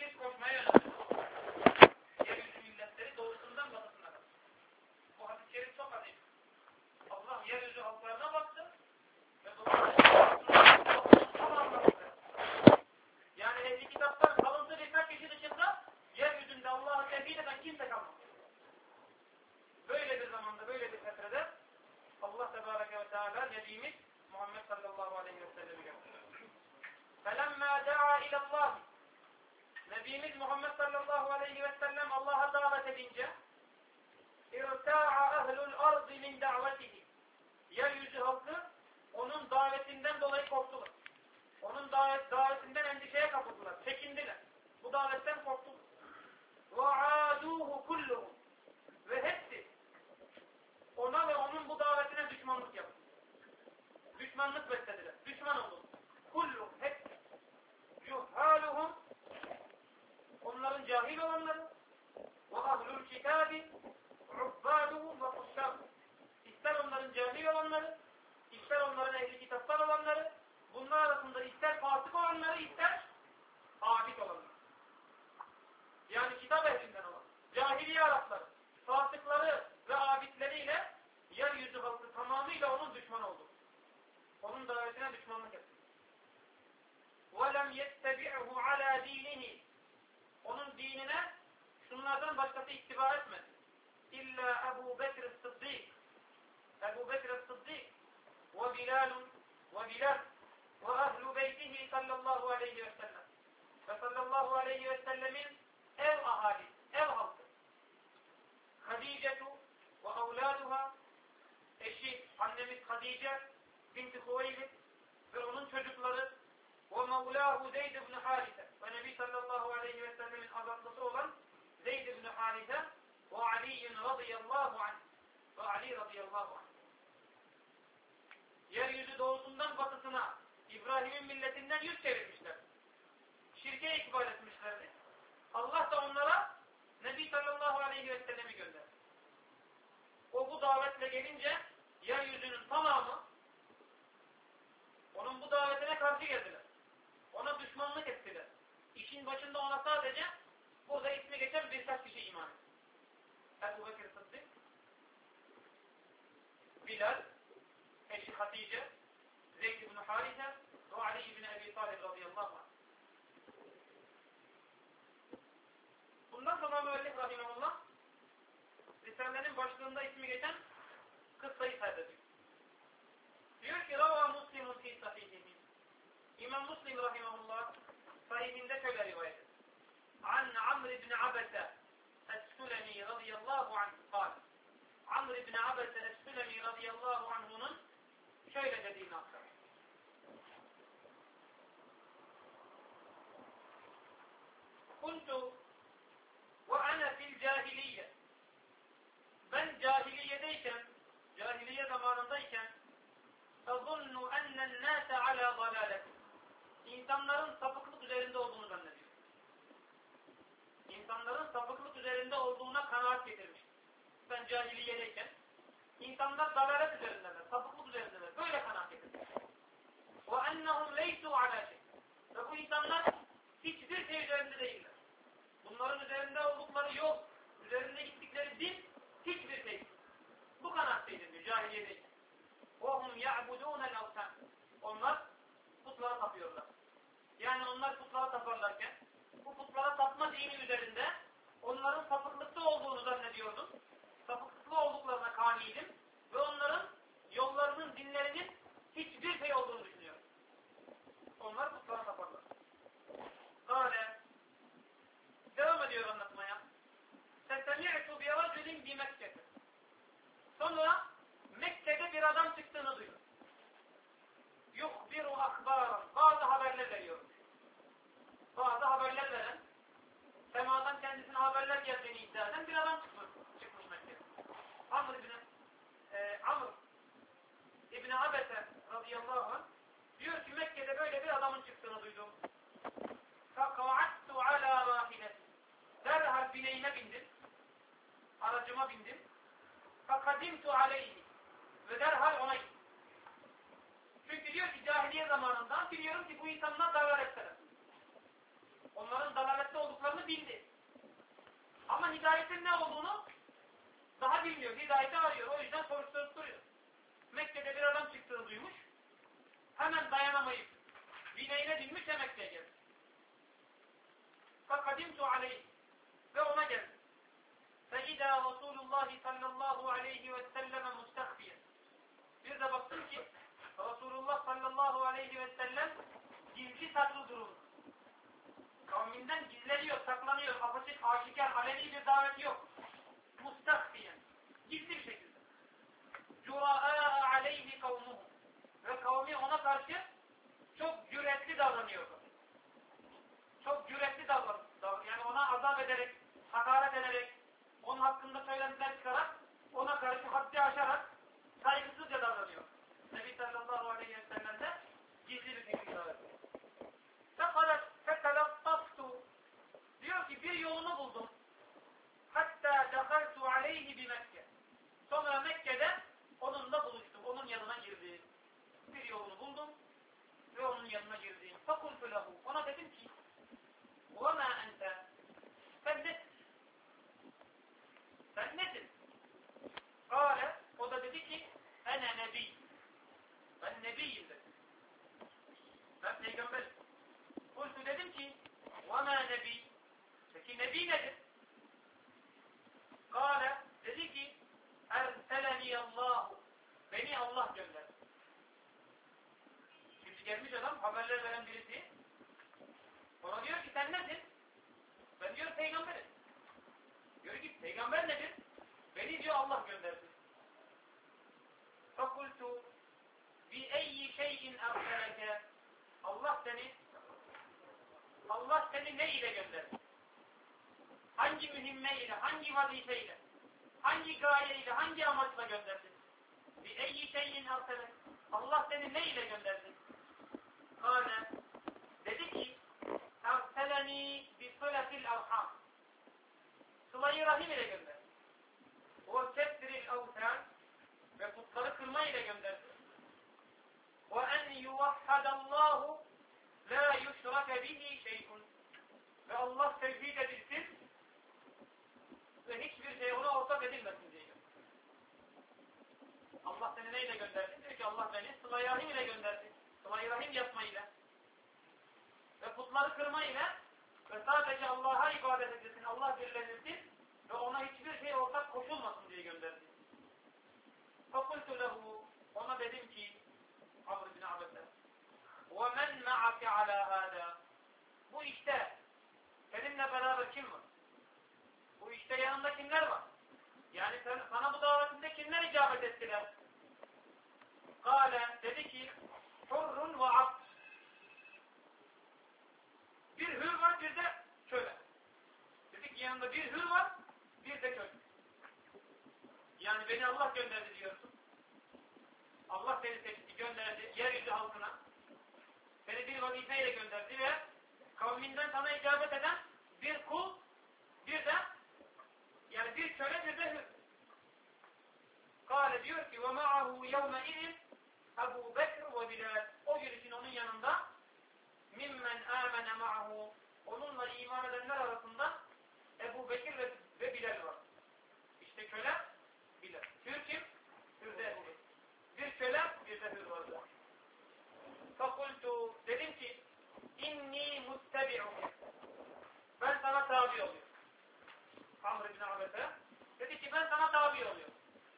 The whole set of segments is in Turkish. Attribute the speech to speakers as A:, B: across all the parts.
A: şirk koşmaya yöneldi. Yeryüzü milletleri doğusundan batısına kadar. Bu hadis-i şerif çok aziz. Allah yeryüzü halklarına baktı ve doğusundan tamamına baktı. Yani ehli kitaplar kalıntı birkaç kişi dışında yeryüzünde Allah'ı tevhid eden kimse kalmadı. Böyle bir zamanda, böyle bir fetrede Allah Tebareke ve Teala Nebimiz Muhammed sallallahu aleyhi ve sellem'i gönderdi. فَلَمَّا دَعَا اِلَى اللّٰهِ Nebimiz Muhammed sallallahu aleyhi ve sellem Allah'a davet edince اِرْتَاعَ اَهْلُ الْاَرْضِ مِنْ دَعْوَتِهِ Yeryüzü halkı onun davetinden dolayı korktular. Onun davetinden endişeye kapıldılar, çekindiler. Bu davetten korktular. وَعَادُوهُ كُلُّهُ Ve hepsi ona ve onun bu davetine düşmanlık yaptı. Düşmanlık beslediler. Düşman oldu. Kullu hep yuhaluhum onların cahil olanları ve ahlul kitabi ubbaduhum ve kussâbuhum İster onların cahil olanları, ister onların ehli kitaptan olanları, bunlar arasında ister fasık olanları, ister abid olanları. Yani kitap ehlinden olan, cahiliye Arapları, fasıkları ve abidleriyle yeryüzü halkı tamamıyla onun düşmanı oldu. Onun davetine düşmanlık etti. وَلَمْ يَتَّبِعْهُ عَلَى دِينِهِ Onun dinine şunlardan başkası ittiba etmedi. İlla Ebu Bekir Sıddık Ebu Bekir Sıddık ve Bilal ve ahlu beytihi sallallahu aleyhi ve sellem ve sallallahu aleyhi ve sellemin ev ahali, ev halkı Hadicetu ve evladuha eşi annemiz Hadice binti Huveylid ve onun çocukları ve mevlahu Zeyd ibn Harise ve Nebi sallallahu aleyhi ve sellemin azatlısı olan Zeyd ibn Harise ve Ali radıyallahu anh ve Ali radıyallahu anh. Yeryüzü doğusundan batısına İbrahim'in milletinden yüz çevirmişler. Şirke ikbal etmişlerdi. Allah da onlara Nebi sallallahu aleyhi ve sellemi gönderdi. O bu davetle gelince yeryüzünün tamamı onun bu davetine karşı geldiler. Ona düşmanlık ettiler. İşin başında ona sadece burada ismi geçen birkaç kişi iman etti. Ebu Bekir Sıddık, Bilal, eşi Hatice, Zeyd ibn Harise ve Ali ibn Ebi Talib radıyallahu anh. Bundan sonra müellif rahimahullah Risale'nin başlığında ismi geçen kıssayı kaydediyor. Diyor ki Rava Muslimun fi sahihihi İmam Muslim rahimahullah sahihinde şöyle rivayet ediyor. An Amr ibn Abese Es-Sülemi radıyallahu anh kal. Amr ibn Abese Es-Sülemi radıyallahu anh'unun şöyle dediğini aktarır. Kuntu ve ana fil cahiliye Ben cahiliyedeyken, cahiliye zamanındayken اَظُنُّ اَنَّ النَّاسَ عَلَى ضَلَالَةٍ İnsanların sapıklık üzerinde olduğunu zannediyor. İnsanların sapıklık üzerinde olduğuna kanaat getirmiş. Ben cahiliyedeyken insanlar dalalet üzerindeler, sapıklık üzerindeler. Böyle kanaat getirmiş. وَاَنَّهُمْ لَيْسُوا عَلَى شَيْءٍ Ve bu insanlar hiçbir şey üzerinde değiller. Bunların üzerinde oldukları yol, üzerinde gittikleri din hiçbir şey. Bu kanaatteydir diyor cahiliyedeyken. وَهُمْ يَعْبُدُونَ الْاَوْتَانِ Onlar putlara tapıyorlar. Yani onlar putlara taparlarken bu putlara tapma dini üzerinde onların sapıklıkta olduğunu zannediyordum. Sapıklıklı olduklarına kaniydim ve onların yollarının, dinlerinin hiçbir şey olduğunu düşünüyorum. Onlar putlara taparlar. Kale devam ediyor anlatmaya. سَسَمِعْتُ بِرَجُلٍ بِمَكَّةِ Sonra Mekke'de bir adam çıktığını duydum. Yuhbiru akbaran. Bazı haberler veriyormuş. Bazı haberler veren, semadan kendisine haberler geldiğini iddia eden bir adam çıkmış Mekke'de. Amr İbn Abese radıyallahu anh diyor ki Mekke'de böyle bir adamın çıktığını duydum. فَقَعَدْتُ عَلَى رَاحِلَةٍ Derhal bineğime bindim. Aracıma bindim. فَقَدِمْتُ عَلَيْهِ Ve derhal ona gittim. Çünkü diyor ki cahiliye zamanından biliyorum ki bu insanlar dalaletteler. Onların dalalette oldukları bildi. Ama hidayetin ne olduğunu daha bilmiyor. Hidayeti arıyor. O yüzden soruşturup duruyor. Mekke'de bir adam çıktığını duymuş. Hemen dayanamayıp bineğine binmiş Mekke'ye geldi. Fakadimtu aleyh. Ve ona geldi. فَاِذَا رَسُولُ اللّٰهِ صَلَّى اللّٰهُ عَلَيْهِ وَسَلَّمَ مُسْتَخْفِيًا. Bir de baktım ki Resulullah sallallahu aleyhi ve sellem gizli saklı durumda. Kavminden gizleniyor, saklanıyor, apaçık, aşikar, aleni bir davet yok. Mustakfiyen. Gizli bir şekilde. Cura'a aleyhi kavmuhu. Ve kavmi ona karşı çok cüretli davranıyor. Çok cüretli davranıyor. Yani ona azap ederek, hakaret ederek, onun hakkında söylentiler çıkarak, ona karşı haddi aşarak saygısızca davranıyor. Nebi sallallahu aleyhi ve sellem de gizli bir şekilde davranıyor. Fekalattaftu. Diyor ki bir yolunu buldum. Hatta dehaltu aleyhi bi Mekke. Sonra Mekke'de onunla buluştum. Onun yanına girdim. Bir yolunu buldum ve onun yanına girdim. Fakultu lehu. Ona dedim ki وَمَا أَنْتَ. Sen nesin? Sen nesin? Kâle. O da dedi ki ene nebi. Ben nebiyim dedi. Ben peygamberim. Kultu dedim ki وَمَا nebi. Peki nebi nedir? Kâle. Dedi ki اَرْسَلَنِيَ اللّٰهُ. Beni Allah gönderdi. Şimdi gelmiş adam haberler veren birisi. Ona diyor ki sen nesin? Ben diyor peygamberim. Diyor ki peygamber nedir? Beni diyor Allah gönderdi. Fakultu bi eyyi şeyin erseleke. Allah seni ne ile gönderdi? Hangi mühimme ile, hangi vazife ile, hangi gaye ile, hangi amaçla gönderdi? Bi eyyi şeyin erseleke. Allah seni ne ile gönderdi? Kâle. Dedi ki erseleni bi sılatil arham. Sıla-i rahim ile gönderdi. O kesril avtan ve putları kırma ile gönderdi. Ve en yuvahhadallahu la yushrake bihi şey'un. Ve Allah tevhid edilsin ve hiçbir şey ona ortak edilmesin diye gönderdi. Allah seni neyle gönderdi? Diyor ki Allah beni sıla-i rahim ile gönderdi. Sıla-i rahim yapmayla ve putları kırmayla ve sadece Allah'a ibadet edilsin, Allah birlenilsin ve ona hiçbir şey ortak koşulmasın diye gönderdi. Fakultu lehu. Ona dedim ki Amr bin Abese وَمَنْ مَعَكَ عَلَى هَذَا. Bu işte seninle beraber kim var? Bu işte yanında kimler var? Yani sana bu davetinde kimler icabet ettiler? Kâle. Dedi ki hurrun ve abd. Bir hür var, bir de köle. Dedi ki yanında bir hür var, bir de köle. Yani beni Allah gönderdi diyorsun. Allah seni seçti, gönderdi yeryüzü halkına. Seni bir vazifeyle gönderdi ve kavminden sana icabet eden bir kul, bir de yani bir köle, bir de hür. Kâle diyor ki وَمَعَهُ يَوْمَئِذٍ Ebu Bekir ve Bilal. O gün için onun yanında mimmen âmene ma'ahu. Onunla iman edenler arasında Ebu Bekir ve Bilal var. İşte köle, Bilal. Hür kim? Hür de Ebu Bekir. Bir köle, bir de hür vardı. Fakultu. Dedim ki inni mustebi'u. Ben sana tabi oluyorum. Amr ibn Abese dedi ki ben sana tabi oluyorum.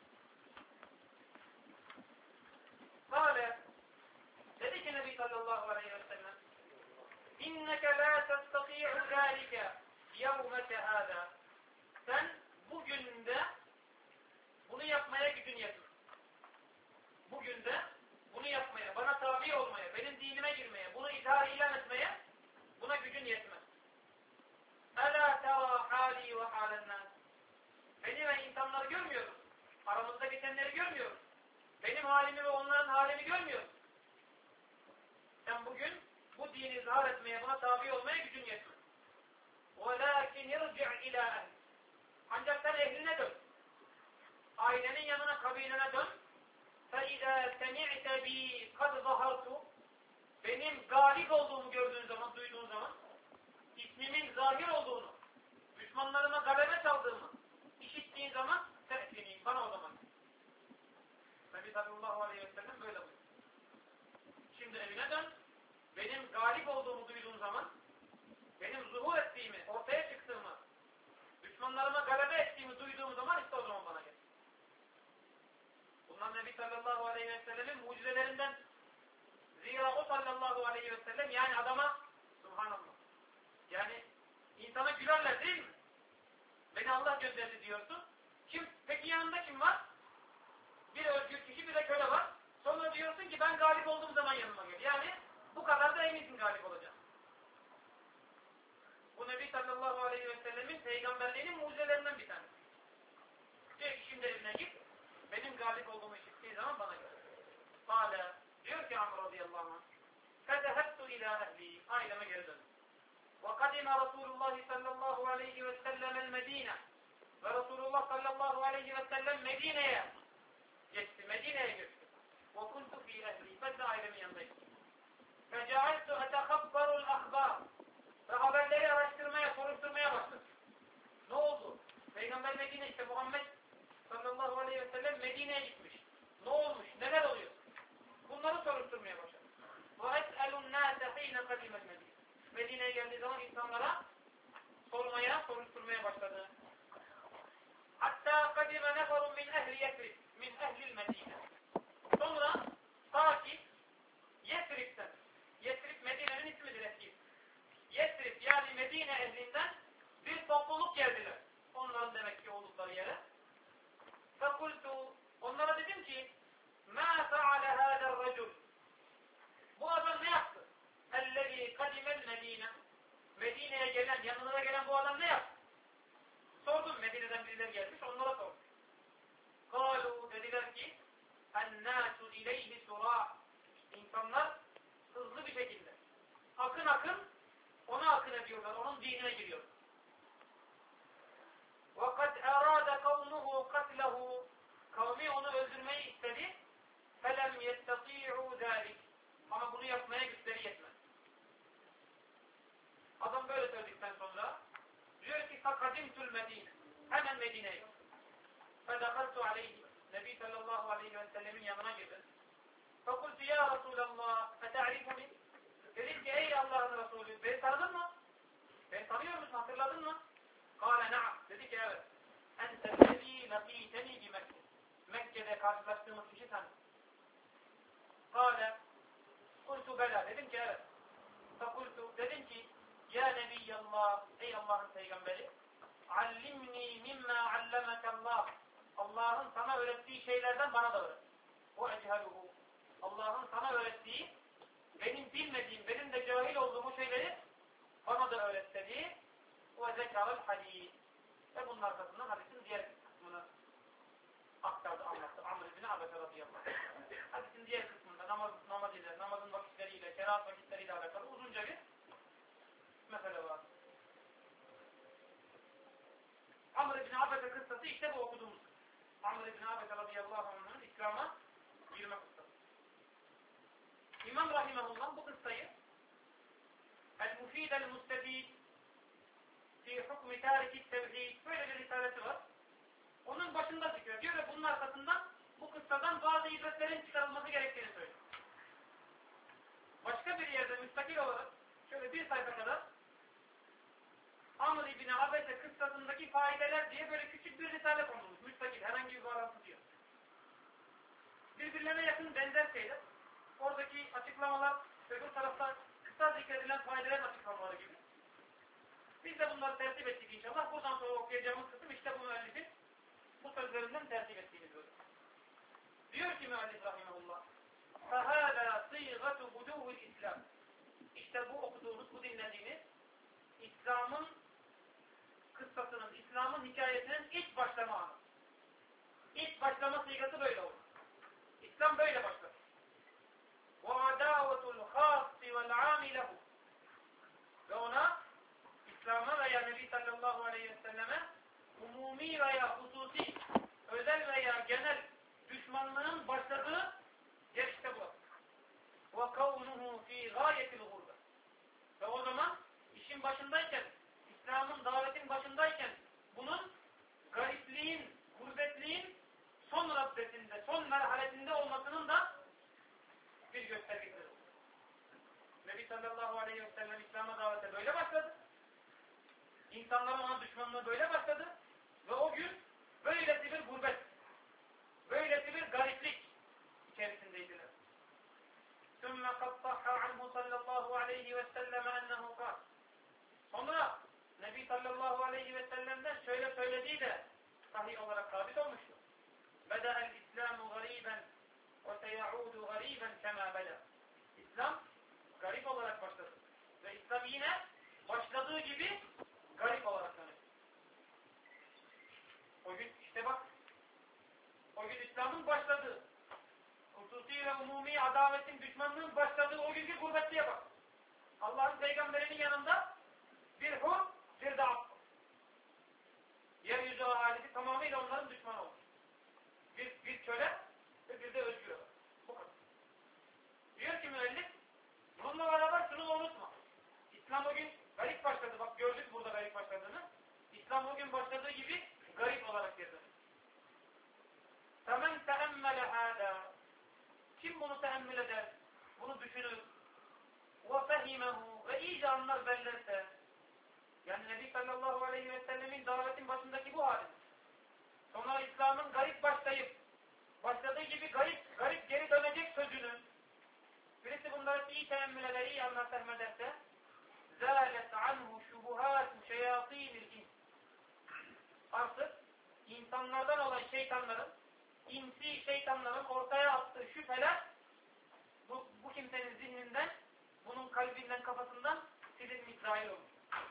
A: Kâle. Dedi ki Nebi sallallahu aleyhi ve sellem İnneke la testati'u zâlike yevmeke hâdâ. Sen bugün de bunu yapmaya gücün yetmez. Bugün de bunu yapmaya, bana tabi olmaya, benim dinime girmeye, bunu itaat ilan etmeye buna gücün yetmez. Elâ terâ hâlî ve hâlennâs. Beni ve insanları görmüyoruz. Aramızda geçenleri görmüyoruz. Benim halimi ve onların halini görmüyoruz. Sen bugün bu dini izhar etmeye, buna tabi olmaya gücün yetmez. وَلَاكِنْ اِرْجِعْ اِلَى اَهْلِ. Ancak sen ehline dön. Ailenin yanına, kabilene dön. فَاِذَا سَمِعْتَ بِي قَدْ ظَهَرْتُ. Benim galip olduğumu gördüğün zaman, duyduğun zaman, ismimin zahir olduğunu, sellemin mucizelerinden. Zira o sallallahu aleyhi ve sellem yani adama subhanallah. Yani insana gülerler değil mi? Beni Allah gönderdi diyorsun. Peki yanında kim var? Bir özgür kişi bir de köle var. Sonra diyorsun ki ben galip olduğum zaman yanıma gel. Yani bu kadar da eminsin galip olacağım. Bu Nebi sallallahu aleyhi ve sellemin peygamberliğinin mucizelerinden bir tanesi. Diyor ki şimdi evine git. Benim galip olduğumu işittiği zaman bana gel. Hala diyor ki Amr radıyallahu anh. Fedehettu ila ehli. Aileme geri döndüm. وَقَدِمَ رَسُولُ اللّٰهِ sallallahu aleyhi ve sellem el-Medine. Ve Resulullah sallallahu aleyhi ve sellem Medine'ye geçti. Medine'ye geçti. وَكُنْتُ فِي اَهْلِي. Ben de ailemin yanındaydım. فَجَعَلْتُ اَتَخَبَّرُ الْاَخْبَارِ. Ve haberleri araştırmaya, soruşturmaya başladım. Ne oldu? Peygamber Medine işte Muhammed sallallahu aleyhi ve sellem Medine'ye gitmiş. Ne olmuş? Neler oluyor? Bunları soruşturmaya başladım. وَاَسْأَلُ النَّاسَ حِينَ قَدِمَ الْمَدِينَ. Medine'ye geldiği zaman insanlara soruşturmaya başladı. Hatta kadime neferun min ehli Yesrib, min ehlil Medine. Sonra ta ki Yesrib'den, Yesrib Medine'nin ismidir eski. Yesrib yani Medine ehlinden bir topluluk geldiler. Onların demek ki oldukları yere. Fekultu, onlara dedim ki مَا فَعَلَ هَذَا الرَّجُلُ. Bu adam ne yaptı? اَلَّذ۪ي قَدِمَ الْمَد۪ينَ. Medine'ye gelen, yanına gelen bu adam ne yaptı? Sordum, Medine'den birileri gelmiş, onlara sordum. قَالُوا dediler ki اَنَّاسُ اِلَيْهِ سُرَاء. İnsanlar hızlı bir şekilde, akın akın ona akın ediyorlar, onun dinine giriyorlar. وَقَدْ اَرَادَ قَوْمُهُ قَتْلَهُ. Kavmi onu öldürmeyi istedi. فَلَمْ يَسْتَطِيعُوا ذَٰلِكِ. Ama bunu yapmaya güçleri yetmez. Adam böyle söyledikten sonra diyor ki فَقَدِمْتُ الْمَد۪ينَ. Hemen Medine'ye gittim. فَدَخَلْتُ عَلَيْهِ. Nebi sallallahu aleyhi ve sellemin yanına girdim. فَقُلْتُ يَا رَسُولَ اللّٰهِ اَتَعْرِفُنِ. Dedim ki ey Allah'ın Resulü, beni tanıdın mı? Beni tanıyor musun, hatırladın mı? قَالَ نَعَمْ. Dedi ki evet. اَنْتَ الَّذ۪ي لَق۪يتَنِي بِمَكَّةِ. Mekke'de karşılaştığımız kişi sen. قَالَ قُلْتُ بَلَا. Dedim ki evet. فَقُلْتُ. Dedim ki ya Nebiyallah, ey Allah'ın peygamberi, allimni mimma allamekallah. Allah'ın sana öğrettiği şeylerden bana da öğret. O ecehaluhu. Allah'ın sana öğrettiği, benim bilmediğim, benim de cahil olduğum şeyleri bana da öğret dedi. O zekarel hadis. Ve bunun arkasından hadisin diğer kısmını aktardı, anlattı. Amr ibn Abese radıyallahu anh. Hadisin diğer kısmında namaz ile, namazın vakitleriyle, kerahat vakitleriyle alakalı uzunca bir mesele var. Amr ibn Abese kıssası işte bu okuduğumuz. Amr ibn Abese radıyallahu anh'ın İslam'a girme kıssası. İmam Rahimahullah bu kıssayı El-Mufid el-Mustefid fi hukmi tariki tevhid böyle bir risalesi var. Onun başında çıkıyor. Diyor ve bunun arkasından bu kıssadan bazı ibretlerin çıkarılması gerektiğini söylüyor. Başka bir yerde müstakil olarak şöyle bir sayfa kadar Amr ibn Abese kıssasındaki faydeler diye böyle küçük bir risale konulmuş. Müstakil, herhangi bir bağlantısı yok. Birbirlerine yakın benzer şeyler. Oradaki açıklamalar öbür tarafta kısa zikredilen faydelerin açıklamaları gibi. Biz de bunları tertip ettik inşallah. Buradan sonra okuyacağımız kısım işte bu müellifin bu sözlerinden tertip ettiğini görüyoruz. Diyor ki müellif rahimahullah فَهَذَا صِيغَةُ بُدُوهُ الْإِسْلَامِ. İşte bu okuduğumuz, bu dinlediğimiz İslam'ın kıssasının, İslam'ın hikayesinin ilk başlama anı. İlk başlama sigası böyle olur. İslam böyle başlar. وَعَدَاوَةُ الْخَاصِ وَالْعَامِ لَهُ. Ve ona, İslam'a veya Nebi sallallahu aleyhi ve selleme umumi veya hususi, özel veya genel düşmanlığın başladığı yer işte bu. وَكَوْنُهُ ف۪ي غَايَةِ الْغُرْبَ. Ve o zaman işin başındayken, İslam'ın davetin başındayken bunun garipliğin, gurbetliğin son raddesinde, son merhalesinde olmasının da bir göstergesidir. Nebi sallallahu aleyhi ve sellem İslam'a davete böyle başladı. İnsanların ona düşmanlığı böyle başladı. Ve o gün böylesi bir gurbet, böylesi bir gariplik içerisindeydiler. sabit olmuştur. Beda'el İslamu gariben ve seyaudu gariben kema beda. İslam garip olarak başladı. Ve İslam yine başladığı gibi garip olarak dönecek. O gün işte bak, o gün İslam'ın başladığı, hususi ve umumi adavetin, düşmanlığın başladığı o günkü gurbetliğe bak. Allah'ın peygamberinin yanında bir hur, bir de abd. Yeryüzü ahalisi tamamıyla onların düşmanı olmuş. Bir köle ve bir de özgür adam. Bu kadar. Diyor ki müellif, bununla beraber şunu unutma. İslam o gün garip başladı. Bak gördük burada garip başladığını. İslam o gün başladığı gibi garip olarak girdi. فَمَنْ تَأَمَّلَ هَذَا Kim bunu teemmül eder, bunu düşünür, وَفَهِمَهُ Ve iyice anlar bellerse, yani Nebi sallallahu aleyhi ve sellemin davetin başındaki bu hali. Sonra İslam'ın garip başlayıp, başladığı gibi garip geri dönecek sözünü, birisi bunları iyi teemmül eder, iyi anlar, fehmederse, زَالَتْ عَنْهُ شُبُهَاتُ شَيَاطِينِ الْاِنْسِ Artık insanlardan olan şeytanların, insi şeytanların ortaya attığı şüpheler, bu kimsenin zihninden, bunun kalbinden, kafasından silinmiş, zahir olmuş.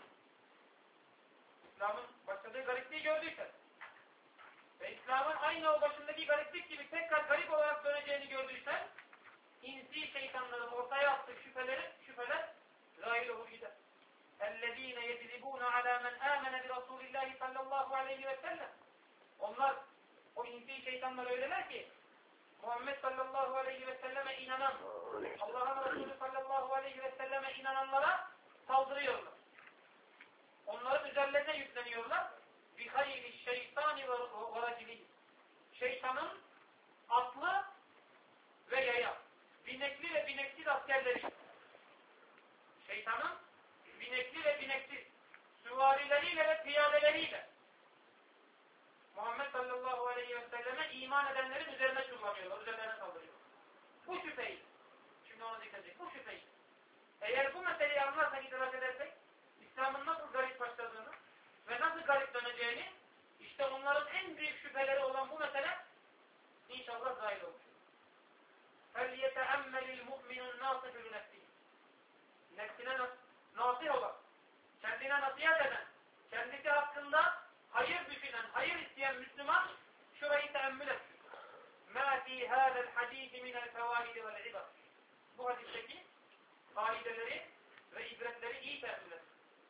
A: İslam'ın başladığı garipliği gördüysen ve İslam'ın aynı o başındaki gariplik gibi tekrar garip olarak döneceğini gördüysen, insi şeytanların ortaya attığı şüpheler zahir olur gider. اَلَّذ۪ينَ يَجْلِبُونَ عَلَى مَنْ آمَنَ بِرَسُولِ اللّٰهِ sallallahu aleyhi ve sellem Onlar, o insi şeytanlar öyleler ki, Muhammed sallallahu aleyhi ve selleme inanan, Allah'ın Resulü sallallahu aleyhi ve selleme inananlara saldırıyorlar. Onların üzerlerine yükleniyorlar. بِخَيْرِ الشَّيْطَانِ وَرَجِلِهِ Şeytanın atlı ve yaya, binekli ve bineksiz askerleri. Şeytanın binekli ve bineksiz, süvarileriyle ve piyadeleriyle Muhammed sallallahu aleyhi ve selleme iman edenlerin üzerine çullanıyorlar, üzerlerine saldırıyorlar. Bu şüpheyi, şimdi onu zikredecek, bu şüpheyi. Eğer bu meseleyi anlarsak, idrak edersek, İslam'ın nasıl garip başladığını ve nasıl garip döneceğini, işte onların en büyük şüpheleri olan bu mesele, inşallah zahir olur. فَلْيَتَأَمَّلِ الْمُؤْمِنُ النَّاصِحُ لِنَفْسِهِ Nefsine nasih olan, kendine nasihat eden, kendisi hakkında hayır düşünen, hayır isteyen Müslüman şurayı teemmül etsin. مَا فِي هَذَا الْحَد۪يثِ مِنَ الْفَوَائِدِ وَالْعِبَرِ Bu hadisteki faideleri ve ibretleri iyi teemmül etsin.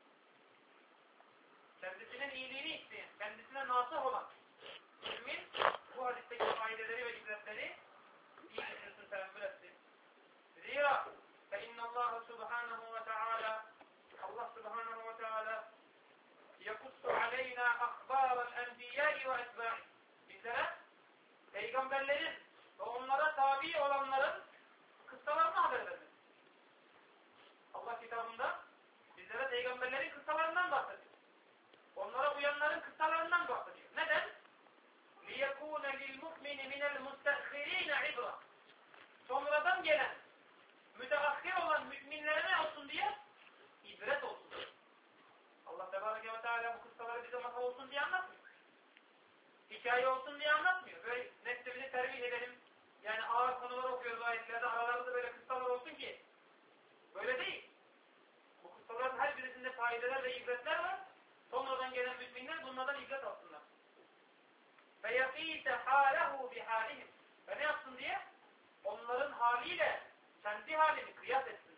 A: Kendisinin iyiliğini isteyen, kendisine nasih olan mümin bu hadisteki faideleri ve ibretleri iyi düşünsün, teemmül etsin. Zira فَاِنَّ اللّٰهَ سُبْحَانَهُ وَتَعَالَى Allah subhanahu ve teala يَقُصُّ عَلَيْنَا أَخْبَارَ الْاَنْبِيَاءِ وَاَتْبَاعِ Bizlere peygamberlerin ve onlara tabi olanların kıssalarını haber verir. Allah kitabında bizlere peygamberlerin kıssalarından bahsediyor. Onlara uyanların kıssalarından bahsediyor. Neden? لِيَكُونَ لِلْمُؤْمِنِ مِنَ الْمُسْتَخِرِينَ عِبْرًا Sonradan gelen, müteahhir olan müminlere ne olsun diye? İbret olsun. Allah Tebareke ve Teala bu kıssaları bize masal olsun diye anlatmıyor. Hikaye olsun diye anlatmıyor. Böyle nefsimizi terbiye edelim. Yani ağır konular okuyoruz ayetlerde. Aralarda böyle kıssalar olsun ki. Böyle değil. Bu kıssaların her birisinde faydeler ve ibretler var. Sonradan gelen müminler bunlardan ibret alsınlar. فَيَقِيتَ حَالَهُ بِحَالِهِمْ Ve ne yapsın diye? Onların haliyle kendi halini kıyas etsin.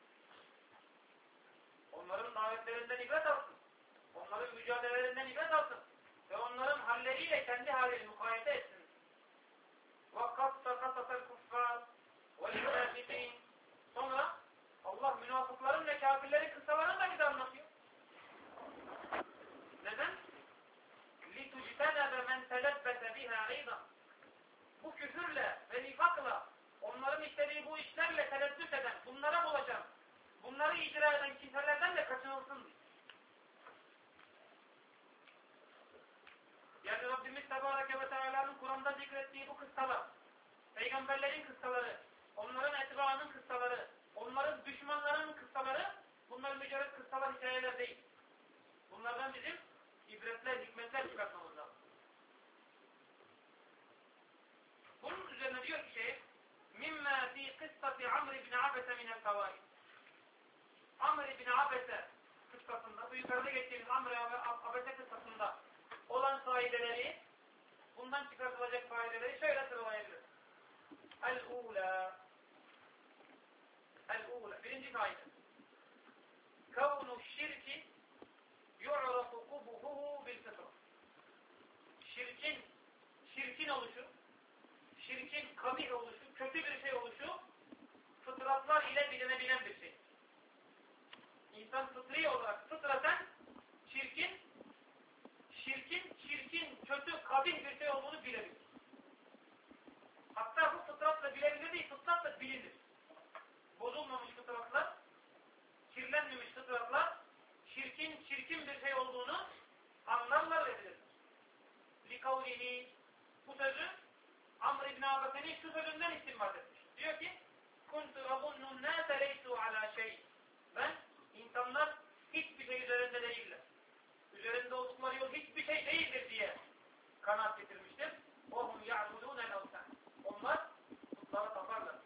A: Onların davetlerinden ibret alsın. Onların mücadelelerinden ibret alsın. Ve onların halleriyle kendi halini mukayese etsin. وَقَصَّ قَصَصَ الْكُفَّارِ وَالْمُنَافِقِينَ Sonra Allah münafıkların ve kafirlerin kıssalarını da bize anlatıyor. Neden? لِتُجْتَنَبَ مَنْ تَلَبَّسَ بِهَا اَيْضًا Bu küfürle ve nifakla, onların işlediği bu işlerle telebbüs eden, bunlara bulacağım, bunları icra eden kimselerden de kaçınılsın. Yani Rabbimiz Tebareke ve Teala'nın Kur'an'da zikrettiği bu kıssalar, peygamberlerin kıssaları, onların etbaanın kıssaları, onların düşmanlarının kıssaları, bunlar mücerred kıssalar, hikayeler değil. Bunlardan bizim ibretler, hikmetler çıkartmamız lazım. İbni Abese kıssasında, bu yukarıda geçtiğimiz Amr ve Abese kıssasında olan faideleri, bundan çıkartılacak faideleri şöyle sıralayabiliriz. El-ula. Birinci faide. Kavnu şirki yu'rafu kubuhuhu bil fıtra. Şirkin oluşu, şirkin kabih oluşu, kötü bir şey oluşu, fıtratlar ile bilinebilen bir şey. İnsan fıtri olarak, fıtraten çirkin, kötü, kabih bir şey olduğunu bilebilir. Hatta bu fıtratla bilebilir değil, fıtratla bilinir. Bozulmamış fıtratlar, kirlenmemiş fıtratlar, çirkin bir şey olduğunu anlarlar ve bilirler. Likavlihi, bu sözü Amr ibn Abase'nin şu sözünden istinbat etmiş. Diyor ki, kuntu rabunnun nâse leysu alâ şey. Ben, insanlar hiçbir şey üzerinde değiller. Üzerinde oldukları yol hiçbir şey değildir diye kanaat getirmiştir. وَهُمْ يَعْبُدُونَ الْاَوْسَانِ. Onlar putlara taparlar.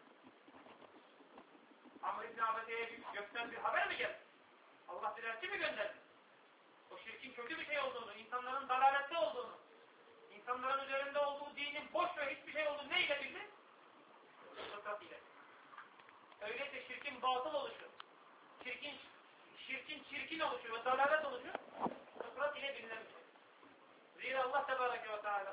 A: Amr ibn Abase'ye gökten bir haber mi geldi? Allah bir elçi mi gönderdi? O şirkin kötü bir şey olduğunu, insanların dalalette olduğunu, insanların üzerinde olduğu dinin boş ve hiçbir şey olduğunu neyle bildi? Fıtrat ile. Öyleyse şirkin batıl oluşu, çirkin oluşu ve dalalet oluşu fıtrat ile bilinen bir şey. Zira Allah Tebareke ve Teala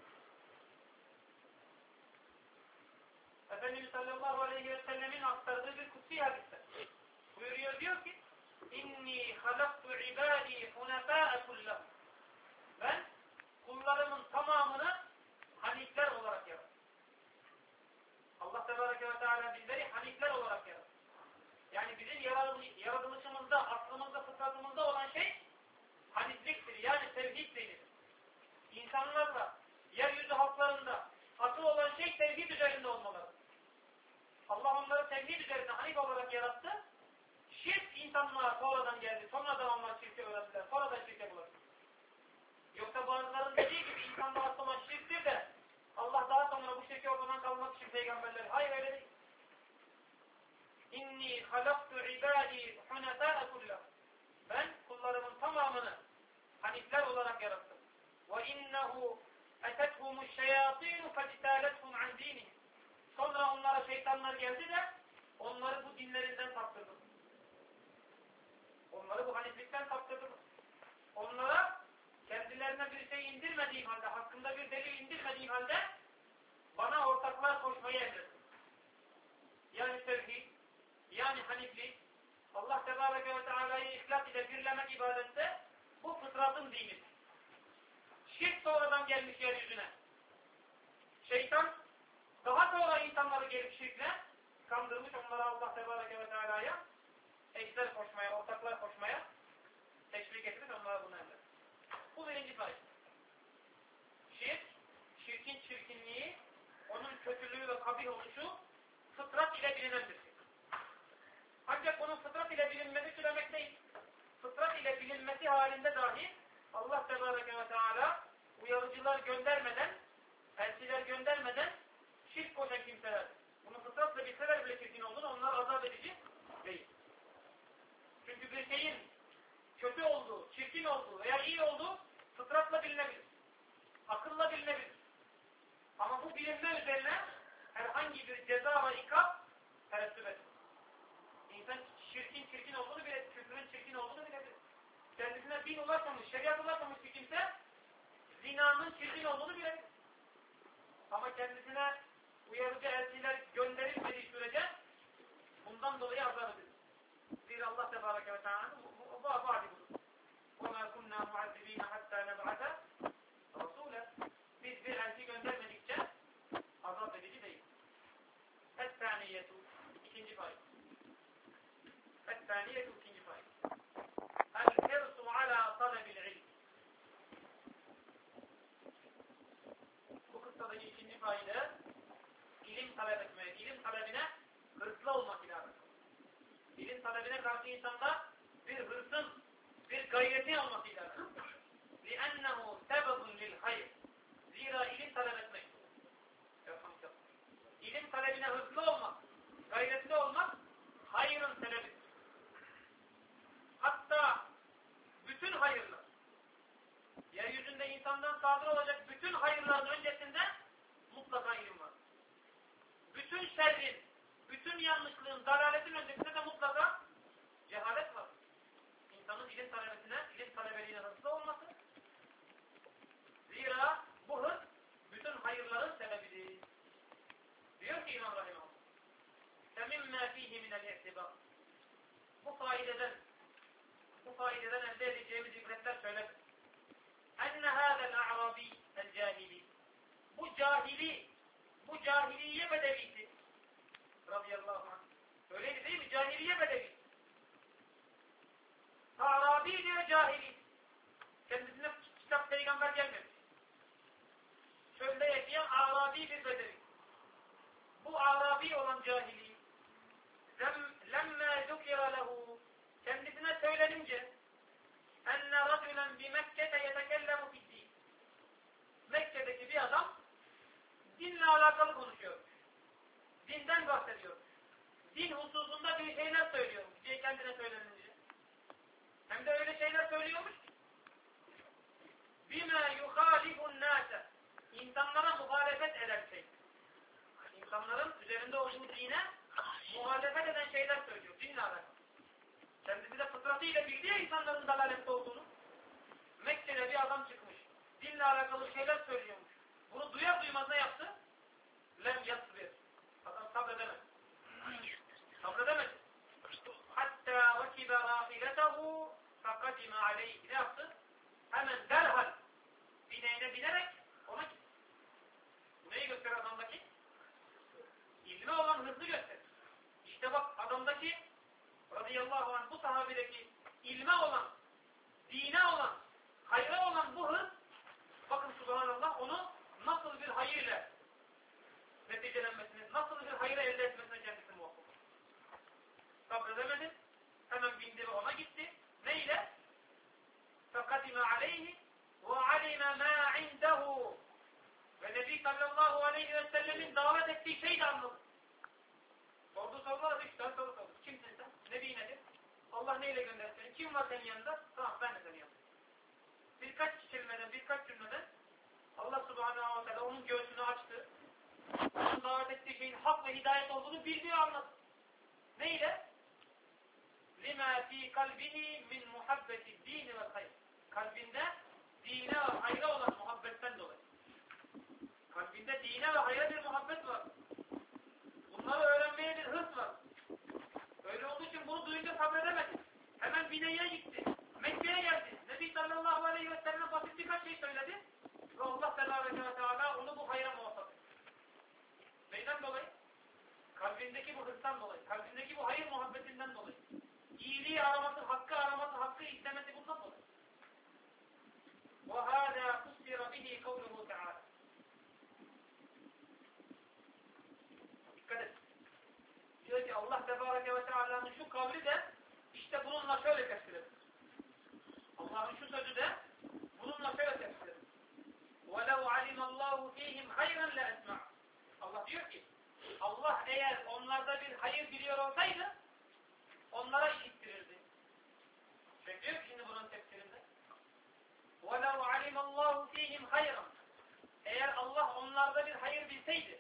A: Efendimiz sallallahu aleyhi ve sellemin aktardığı bir kutsi hadiste buyuruyor, diyor ki İnni halaktu ibâdî hunefâe kullahum. Ben kullarımın tamamını hanifler olarak yarattım. Allah Tebareke ve Teala bizleri hanifler olarak yarattı. Yani bizim yaratılışımızda, aklımızda, fıtratımızda olan şey hanifliktir. Yani tevhid denir. İnsanlarla, yeryüzü halklarında asıl olan şey tevhid üzerinde olmalıdır. Allah onları tevhid üzerinde hanif olarak yarattı. Şirk insanlığa sonradan geldi. Sonradan onlar şirke öğrendiler. Sonradan şirke bulaştı. Yoksa bazıların dediği gibi insanlığa asıl olan şirktir de Allah daha sonra bu şirki ortadan kaldırmak için peygamberler. Hayır, öyle değil. İnni halaktu ibâdî hunefâe kullahum. Ben kullarımın tamamını hanifler olarak yarattım. Ve innehu etethumuş şeyatînu fecitâlethum an dînihim. Sonra onlara şeytanlar geldi de onları bu dinlerinden saptırdı. Onları bu haniflikten saptırdı. Onlara kendilerine bir şey indirmediğim halde, hakkında bir delil indirmediğim halde bana ortaklar koşmayı emrettim. Yani tevhid, yani haniflik, Allah Tebareke ve Teala'yı ihlas ile birlemek ibadette bu fıtratın dinidir. Şirk sonradan gelmiş yeryüzüne. Şeytan daha sonra insanları gelip şirkle kandırmış, onlara Allah Tebareke ve Teala'ya eşler koşmaya, ortaklar koşmaya teşvik etmiş, onlara bunu emretmiş. Bu birinci fayda. Şirkin çirkinliği, onun kötülüğü ve kabih oluşu fıtrat ile bilinen bir şey. Ancak bunun fıtrat ile bilinmesi şu demek değil. Fıtrat ile bilinmesi halinde dahi Allah Tebareke ve Teala uyarıcılar göndermeden, elçiler göndermeden şirk koşan kimseler. Bunu fıtratla bilseler bile çirkin olduğunu onlar azap edici değil. Çünkü bir şeyin kötü olduğu, çirkin olduğu veya iyi olduğu fıtratla bilinebilir. Akılla bilinebilir. Ama bu bilinme üzerine herhangi bir ceza ve ikab tereddüt etmez. İnsan şirkin çirkin olduğunu bile, küfrün çirkin olduğunu bilebilir. Kendisine din ulaşmamış, şeriat ulaşmamış bir kimse zinanın çirkin olduğunu bilebilir. Ama kendisine uyarıcı elçiler gönderilmediği sürece bundan dolayı azap edilir. Zira Allah Tebareke ve Teala'nın bu vaadi budur. وَمَا كُنَّا مُعَذِّب۪ينَ حَتَّى نَبْعَثَ رَسُولًا. Biz bir elçi göndermedikçe azap edici değil. Es-saniyetu, ikinci fayda. Es-saniyetu, ikinci fayda. El-hirsu ala talebil ilm. Bu kıssadaki ikinci fayda, ilim talep etmeye, ilim talebine hırslı olmak ile alakalı. İlim talebine karşı insanda bir hırsın, bir gayretin olmasıyla alakalı. لِأَنَّهُ سَبَبٌ لِلْخَيْرِ. Zira ilim talep etmek. İlim talebine hırslı olmak, gayretli olmak, hayrın sebebidir. sadır olacak bütün hayırların öncesinde mutlaka ilim var. Bütün şerrin, bütün yanlışlığın, dalaletin öncesinde de mutlaka cehalet var. İnsanın ilim talebeliğine hırslı olması. Zira bu hırs bütün hayırların sebebidir. Diyor ki İmam Rahimahullah. فَمِمَّا ف۪يهِ مِنَ الْاِعْتِبَارِ Bu faideden elde edeceğimiz ibretler şöyledir. اَنَّ هَذَا الْاَعْرَابِي الْجَاهِلِي Bu cahiliye bedevisi radıyallahu anh. Öyleydi değil mi? Cahiliye bedevisi. Arabi diyor cahili. Kendisine kitap peygamber gelmemiş. Çölde yaşayan Arabi bir bedevi. Bu Arabi olan cahili lemme zukira lehu kendisine söylenince enne raculen bi Mekke'de yetekellemu fiddin Mekke'deki bir adam dinle alakalı konuşuyor. Dinden bahsediyor. Din hususunda bir şeyler söylüyor diye kendine söylenince. Hem de öyle şeyler söylüyormuş. Bima yuhalifun nase İnsanlara muhalefet eden şey. İnsanların üzerinde olduğu dine muhalefet eden şeyler söylüyor. Dinle alakalı. Kendisi de fıtratıyla bildiği insanların dalalette olduğunu. Mekke'de bir adam çıkmış. Dinle alakalı şeyler söylüyormuş. Bunu duyar duymaz ne yaptı? Lem yasbir. Adam sabredemedi. Sabredemedi. Hatta vakibe rahiletehu fakadime aleyhi. Ne yaptı? Hemen derhal bineğine binerek ona gitti. Bu neyi gösterir adamdaki? İlme olan hızlı gösterir. İşte bak adamdaki radıyallahu anh bu sahabedeki ilme olan, dine olan, hayra olan bu hız bakın subhanallah onu nasıl bir hayırla neticelenmesini, nasıl bir hayır elde etmesine kendisi muvaffak. Sabredemedi. Hemen bindi ve ona gitti. Neyle? فَقَدِمَ عَلَيْهِ وَعَلِمَ مَا عِنْدَهُ Ve Nebi sallallahu aleyhi ve sellemin davet ettiği şeyi de anladı. Sorduğu sorular da 3 tane soru sordu. Kimsin sen? Nebi nedir? Allah neyle gönderdi seni? Kim var senin yanında? Tamam ben de senin yanında. Birkaç kelimeden, birkaç cümleden Allah subhanahu wa ta'ala onun göğsünü açtı. Onun davet ettiği şeyin hak ve hidayet olduğunu bildiği anladı. Neyle? لِمَا ف۪ي قَلْبِهِ مِنْ مُحَبَّةِ الدِّينِ وَالْخَيْرِ Kalbinde dine ve hayra olan muhabbetten dolayı. Kalbinde dine ve hayra bir muhabbet var. Bunları öğrenmeye bir hırs var. Öyle olduğu için bunu duyunca sabredemedi. Hemen Bine'ye gitti. Mekke'ye geldi. Nebi sallallahu aleyhi ve sellem basit birkaç şey söyledi. Ve Allah tebareke ve teala onu bu hayra muvaffak etti. Neyden dolayı? Kalbindeki bu hırstan dolayı. Kalbindeki bu hayır muhabbetinden dolayı. İyiliği araması, hakkı istemesi bundan dolayı. وَهَذَا قُسِّرَ بِهِ قَوْلُهُ تَعَالَى Dikkat et. Diyor ki Allah Tebareke ve Teala'nın şu kavli de işte bununla şöyle tefsir edilir. Allah'ın şu sözü de bununla şöyle tefsir edilir. وَلَوْ عَلِمَ اللّٰهُ ف۪يهِمْ خَيْرًا لَاَسْمَعُ Allah diyor ki Allah eğer onlarda bir hayır biliyor olsaydı onlara işittirirdi. Bekliyor ki şimdi bunun tefsirinde. وَلَوْ عَلِمَ اللّٰهُ ف۪يهِمْ خَيْرًا Eğer Allah onlarda bir hayır bilseydi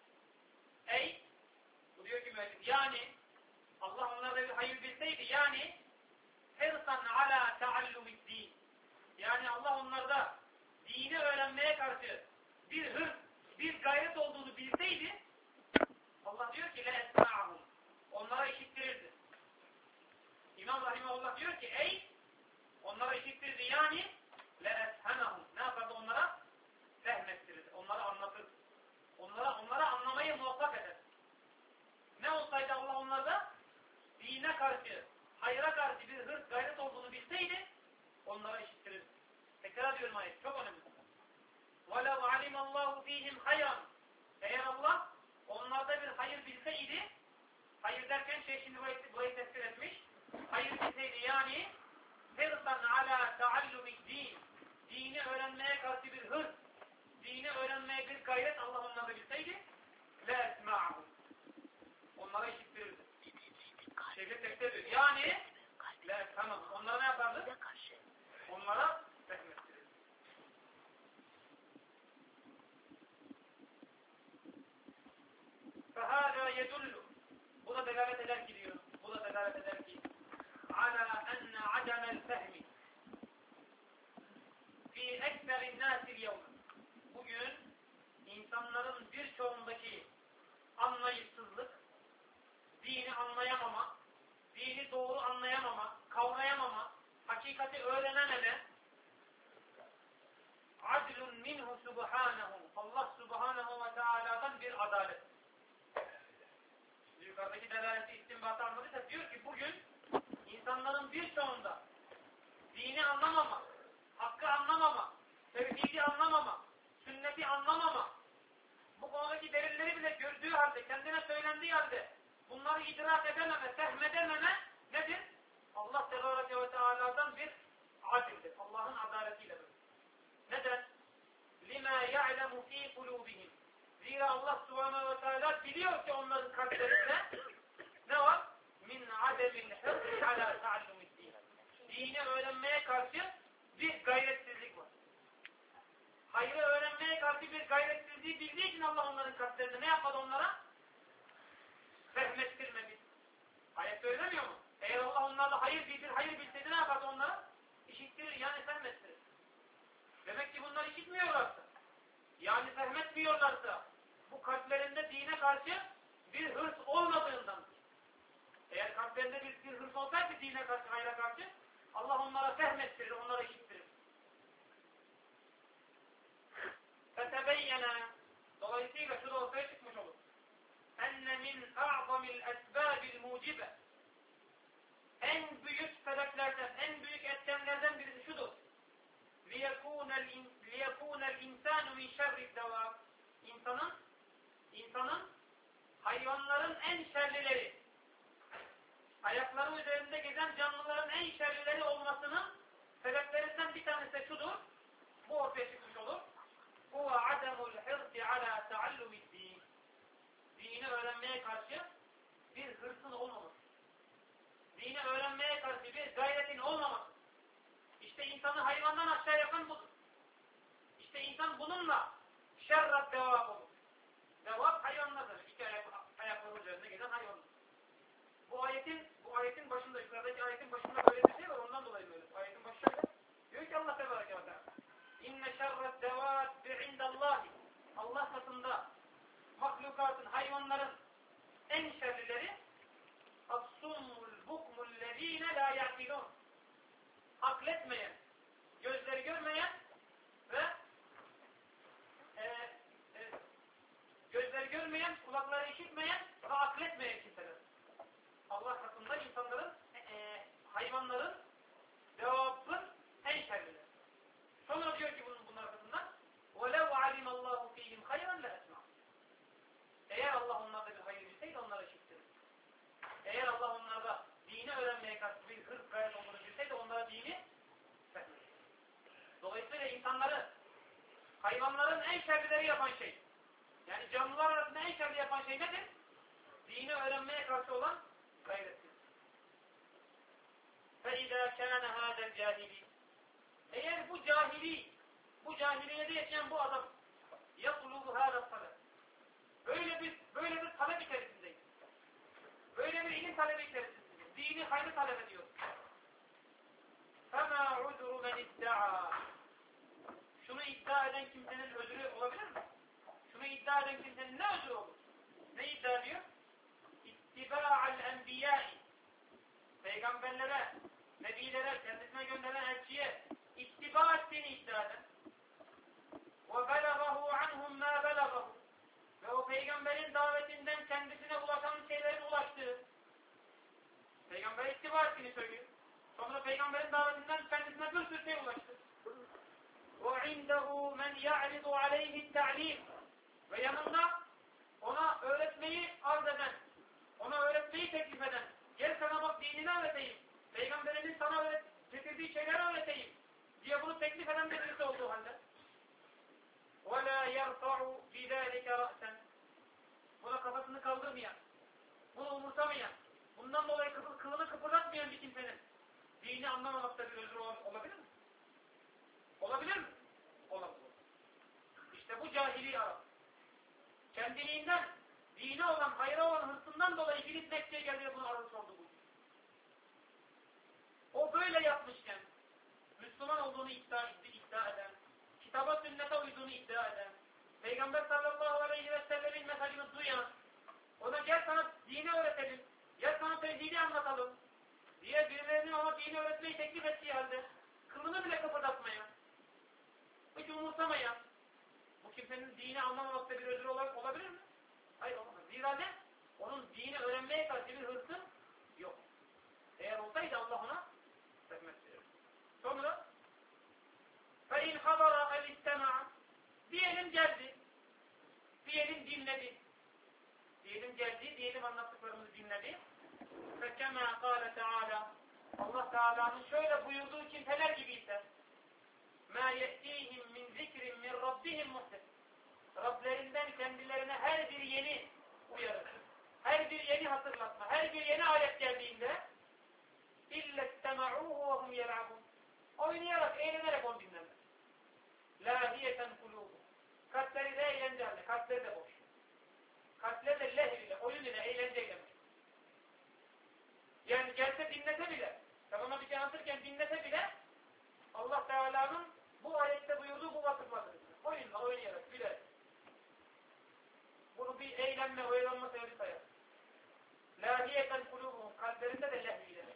A: bu diyor ki müellif yani Allah onlarda bir hayır bilseydi yani hırsan ala taallumid din yani Allah onlarda dini öğrenmeye karşı bir hırs, bir gayret olduğunu bilseydi Allah diyor ki le'esma'ahum onlara işittirirdi. İmam Rahimahullah diyor ki onlara işittirirdi yani le'eshanahum ne yapardı onlara? Fehmettirirdi. Onlara anlatırdı. Onlara anlamayı muvaffak eder. Ne olsaydı Allah onlarda dine karşı, hayra karşı bir hırs gayret olduğunu bilseydi onlara işittirirdi. Tekrar diyorum ayet. Çok önemli. وَلَوْ عَلِمَ اللّٰهُ ف۪يهِمْ خَيْرًا Eğer Allah onlarda bir hayır bilseydi hayır derken şimdi burayı tefsir etmiş. Hayır bilseydi yani hırsan ala taallumid din dini öğrenmeye karşı bir hırs dini öğrenmeye bir gayret Allah onlarda bilseydi le'esma'ahum onlara işittirirdi. Şevket tefsir ediyor. Yani le'esma'ahum onlara ne yapardı? Onlara fehmettirirdi. dini öğrenememe adlun minhu subhanahu. Allah subhanahu ve teala'dan bir adalet. Yukarıdaki delaleti istinbatı anladıysa diyor ki bugün insanların birçoğunda dini anlamama, hakkı anlamama, tevhidi anlamama, sünneti anlamama, bu konudaki delilleri bile gördüğü halde, kendine söylendiği halde bunları idrak edememe, fehmedememe nedir? Allah Tebareke ve Teala'dan bir adildir. Allah'ın adaletiyle böyle. Neden? لِمَا يَعْلَمُ ف۪ي قُلُوبِهِمْ. Zira Allah Subhanahu ve Teala biliyor ki onların kalplerinde ne var? مِنْ عَدَمِ الْحِرْءِ عَلَى تَعَلُّمِ الدِّينِ. Dini öğrenmeye karşı bir gayretsizlik var. Hayrı öğrenmeye karşı bir gayretsizliği bildiği için Allah onların kalplerinde ne yapmadı onlara? Fehmettirmedi. Ayet söylemiyor mu? Eğer Allah onlarla hayır bilseydi ne yapardı onlara? İşittirir yani fehmettirir. Demek ki bunlar işitmiyorlarsa, yani fehmetmiyorlarsa, bu kalplerinde dine karşı bir hırs olmadığından. Eğer kalplerinde bir hırs olsaydı dine karşı, hayra karşı, Allah onlara fehmettirir, onlara işittirir. فَتَبَيَّنَا. Dolayısıyla şu da ortaya çıkmış olur. اَنَّ مِنْ اَعْظَمِ الْاَسْبَابِ الْمُوجِبَ. En büyük sebeplerden, en büyük etkenlerden birisi şudur. لِيَكُونَ الْاِنْسَانُ مِنْ شَرِّ الدَّوَابِ. İnsanın hayvanların en şerlileri, ayakları üzerinde gezen canlıların en şerlileri olmasının sebeplerinden bir tanesi de şudur. Bu ortaya çıkmış olur. هُوَ عَدَمُ الْحِرْصِ عَلَى تَعَلُّمِ الدِّينِ. Dini öğrenmeye karşı bir hırsın olmaması. Dini öğrenmeye karşı bir gayretin olmaması. İşte insanı hayvandan aşağı yapan budur. İşte insan bununla şerrat devab olur. Devab hayvanlardır. İki ayakları üzerinde gezen hayvanlar. Bu ayetin başında, yukarıdaki ayetin başında böyle bir şey var. Ondan dolayı böyle. Ayetin başı şöyle. Diyor ki Allah Tebareke ve Teala. İnne şerrat devab indallahi. Allah katında mahlukatın, hayvanların en şerlileri as-summul bukmul lezine la ya'kilun. Akletmeyen, gözleri görmeyen ve gözleri görmeyen, kulakları işitmeyen ve akletmeyen kimseler. Allah katında insanların, hayvanların, devabın en şerlileri. Sonra diyor ki bunlar katında وَلَوْ عَلِمَ اللّٰهُ ف۪يهِمْ خَيْرًا لَأَسْمَعُ. Eğer Allah onlarda bir hayır bilseydi onlara işittirir. Eğer Allah onlarda dini öğrenmeye karşı bir hırs gayret olduğunu bilseydi onlara dini vermez. Dolayısıyla insanları hayvanların en şerlileri yapan şey, yani canlılar arasında en şerli yapan şey nedir? Dini öğrenmeye karşı olan gayrettir. فَاِذَا كَانَ هَذَا الْجَاهِلِينَ. Eğer bu cahiliyede yaşayan bu adam يَطْلُبُ هَذَا الطَّلَبِ. Böyle bir talep içerisindeyiz. Böyle bir ilim talebi içerisindeyiz. Dini hayrı talep ediyor. فَمَا عُذُرُ مَنِ اِدَّعَى. Şunu iddia eden kimsenin özrü olabilir mi? Şunu iddia eden kimsenin ne özrü olur? Ne iddia ediyor? İttibâ'al enbiyâi. Peygamberlere, nebilere, kendisine gönderen elçiye ittiba ettiğini iddia eden. وَبَلَغَهُ عَنْهُمْ مَا بَلَغَهُ. Ve o peygamberin davetinden kendisine ulaşan şeylerin ulaştığı. Peygamber ittiba ettiğini söylüyor. Sonra peygamberin davetinden kendisine bir sürü şey ulaştı. وَعِنْدَهُ مَنْ يَعْرِضُ عَلَيْهِ التَّعْلِيمِ. Ve yanında ona öğretmeyi arz eden, ona öğretmeyi teklif eden, gel sana bak dinini öğreteyim, peygamberinin sana getirdiği şeyleri öğreteyim diye bunu teklif eden birisi olduğu halde. وَلَا يَرْفَعُ بِذَٰلِكَ رَأْسًا. Buna kafasını kaldırmayan, bunu umursamayan, bundan dolayı kılını kıpırdatmayan bir kimsenin dini anlamamakta bir özrü olabilir mi? Olabilir mi? Olabilir. İşte bu cahili Arap. Kendiliğinden dine olan, hayra olan hırsından dolayı gidip Mekke'ye geldiğinde bunu arası oldu bu. O böyle yapmışken, Müslüman olduğunu iddia eden, kitaba sünnete uyduğunu iddia eden, Peygamber sallallahu aleyhi ve sellemin mesajını duyan, ona gel sana dini öğretelim, gel sana tevhidi anlatalım diye birilerinin ona dini öğretmeyi teklif ettiği halde dini anlamamakta bir özür olabilir mi? Hayır olamaz. Zira ne? Onun dini öğrenmeye karşı bir hırsı yok. Eğer olsaydı Allah ona rahmet verir. Sonra فَاِنْ حَضَرَ الْاِسْتَمَعَ diyelim geldi. Diyelim dinledi. Diyelim geldi. Diyelim anlattıklarımızı dinledi. فَكَمَا قَالَ تَعَالَى Allah Teala'nın şöyle buyurduğu kimseler gibiyse مَا يَأْتِيهِمْ مِنْ ذِكْرٍ مِنْ رَبِّهِمْ مُحْدَثٍ Rablerinden kendilerine her bir yeni uyarı, her bir yeni hatırlatma, her bir yeni ayet geldiğinde اِلَّا اسْتَمَعُوهُ وَهُمْ يَلْعَبُونَ oynayarak, eğlenerek onu dinlerler. لَاهِيَةً قُلُوبُ kalpleri de eğlenceyle, kalpleri de boş. Kalpleri de lehv ile, oyun ile, eğlenceyle. Yani gelse dinlese bile, sen ona bir şey anlatırken dinlese bile Allah Teala'nın bu ayette buyurduğu bu vasıflardır. Oyunla, oynayarak, gülerek. Bunu bir eğlenme, oyalanma sebebi sayar. لَاهِيَةً قُلُوبُهُمْ kalplerinde de lehv ile.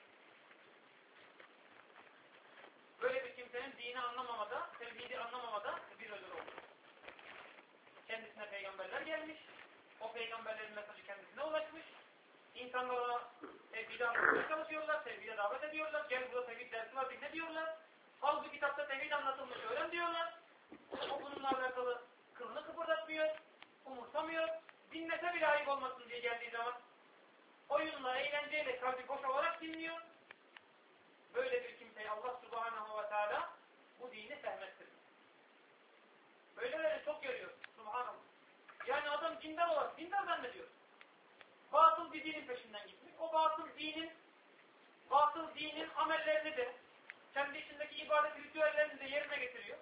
A: Böyle bir kimsenin dini anlamamada, tevhidi anlamamada bir özür olur. Kendisine peygamberler gelmiş, o peygamberlerin mesajı kendisine ulaşmış, insanlar ona tevhidi anlatmaya çalışıyorlar, tevhide davet ediyorlar, gel burada tevhid dersi var, dinle diyorlar, al bu kitapta tevhid anlatılmış, öğren diyorlar, o bununla alakalı kılını kıpırdatmıyor, umursamıyor, dinlese bile ayıp olmasın diye geldiği zaman, oyunla, eğlenceyle kalbi boş olarak dinliyor, böyle bir kimseyi Allah Subhanahu ve Teala bu dini fehmettirir. Böyleleri çok görüyoruz. Subhanallah. Yani adam dindar olarak, dindar zannediyor. Batıl bir dinin peşinden gitmiş. O batıl dinin amellerini de, kendi içindeki ibadet ritüellerini de yerine getiriyor.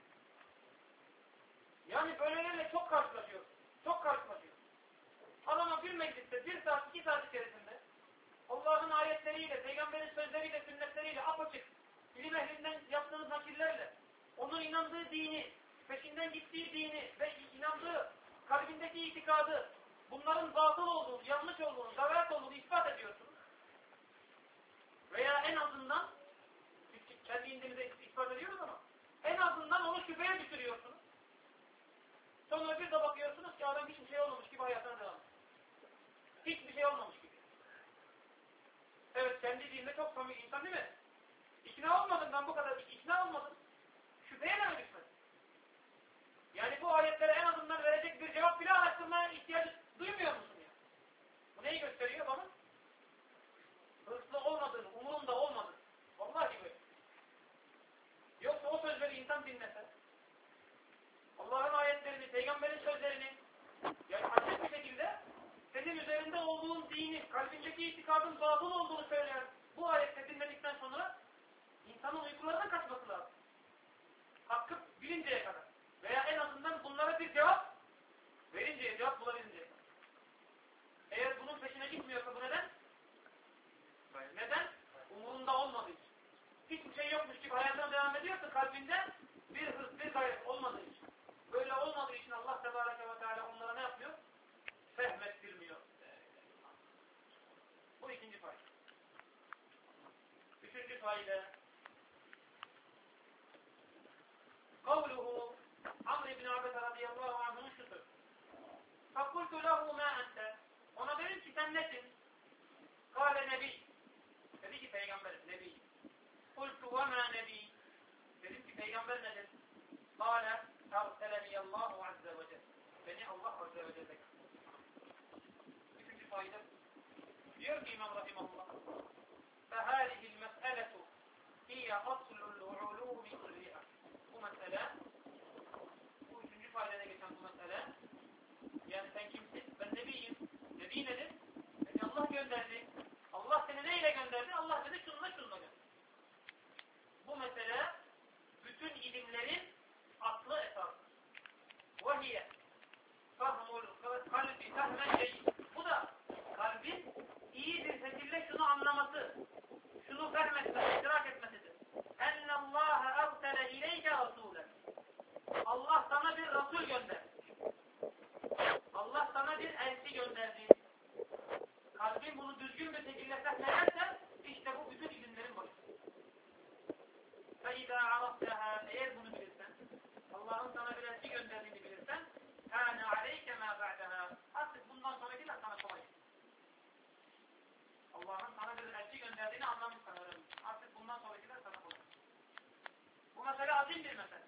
A: Yani böylelerle çok karşılaşıyor. Çok karşılaşıyor. Adama bir mecliste, 1 saat, 2 saat içerisinde Allah'ın ayetleriyle, peygamberin sözleriyle, sünnetleriyle, apaçık, ilim ehlinden yaptığı nakillerle, onun inandığı dini, peşinden gittiği dini ve inandığı kalbindeki itikadı, bunların batıl olduğunu, yanlış olduğunu, zarar olduğunu ispat ediyorsunuz. Veya en azından, kendi indimize ispat ediyoruz ama, en azından onu şüpheye düşürüyorsunuz. Sonra bir de bakıyorsunuz ki adam hiçbir şey olmamış gibi hayatına devam ediyor. Hiçbir şey olmamış gibi. Evet, kendi dininde çok samimi insan değil mi? İkna olmadın, ben bu kadar ikna olmadım. Şüpheye de mi düşmedin? Yani bu ayetlere en azından verecek bir cevap bile araştırmaya ihtiyacı duymuyor musun ya? Bu neyi gösteriyor bana? Hırslı olmadığını, umurunda olmadığını. Vallahi böyle. Yoksa o sözleri insan dinlese, Allah'ın ayetlerini, peygamberin sözlerini, yani açık bir şekilde senin üzerinde olduğun dini, kalbindeki itikadın batıl olduğunu söyleyen bu ayette dinledikten sonra insanın uykularına kaçması lazım. Hakkı bilinceye kadar. Veya en azından bunlara bir cevap verinceye, cevap bulabilinceye kadar. Eğer bunun peşine gitmiyorsa bu neden? Neden? Umurunda olmadığı için. Hiçbir şey yokmuş gibi hayatına devam ediyorsa kalbinde bir hırs, bir gayret olmadığı için. Böyle olmadığı için Allah Tebareke ve Teala onlara ne yapıyor? Fehmettirmiyor. Bu ikinci fayda. Üçüncü fayda. Kavluhu Amr ibn Abese radıyallahu anh'ın şudur. Fakultu lehu ma ente. Ona dedim ki sen nesin? Kale nebi. Dedi ki peygamber nebi. Kultu ve ma nebi. Dedim ki peygamber nedir? Kale erseleniyallahu azze ve celle. Beni Allah azze ve celle. Üçüncü fayda. Diyor ki İmam Rahimahullah. فَهَذِهِ الْمَسْأَلَةُ هِيَ أَصْلُ الْعُلُومِ كُلِّهَا. Bu mesele, bu üçüncü faydada geçen bu mesele, yani sen kimsin? Ben nebiyim. Nebi nedir? Beni Allah gönderdi. Allah seni neyle gönderdi? Allah seni şununla gönderdi. Bu mesele, bütün ilimlerin aslı esasıdır. وَهِيَ فَهْمُ الْقَلْبِ فَهْمًا جَيِّدًا. Bu da kalbin iyi bir şekilde şunu anlaması, şunu fehmetmesi, idrak etmesidir. اَنَّ اللّٰهَ اَرْسَلَ اِلَيْكَ رَسُولًا. Allah sana bir Resul gönderdi. Allah sana bir elçi gönderdi. Kalbin bunu düzgün bir şekilde fehmederse, işte bu bütün ilimlerin başıdır. فَاِذَا عَرَفْتَهَا. Eğer bunu bilirsen, Allah'ın sana bir elçi gönderdiğini bilirsen, Hâne aleyke mâ ba'dehâ. Artık bundan sonrakiler sana kolay. Allah'ın sana bir elçi gönderdiğini anlamışsın, öğrenmişsin. Artık bundan sonrakiler sana kolay. Bu mesele azim bir mesele.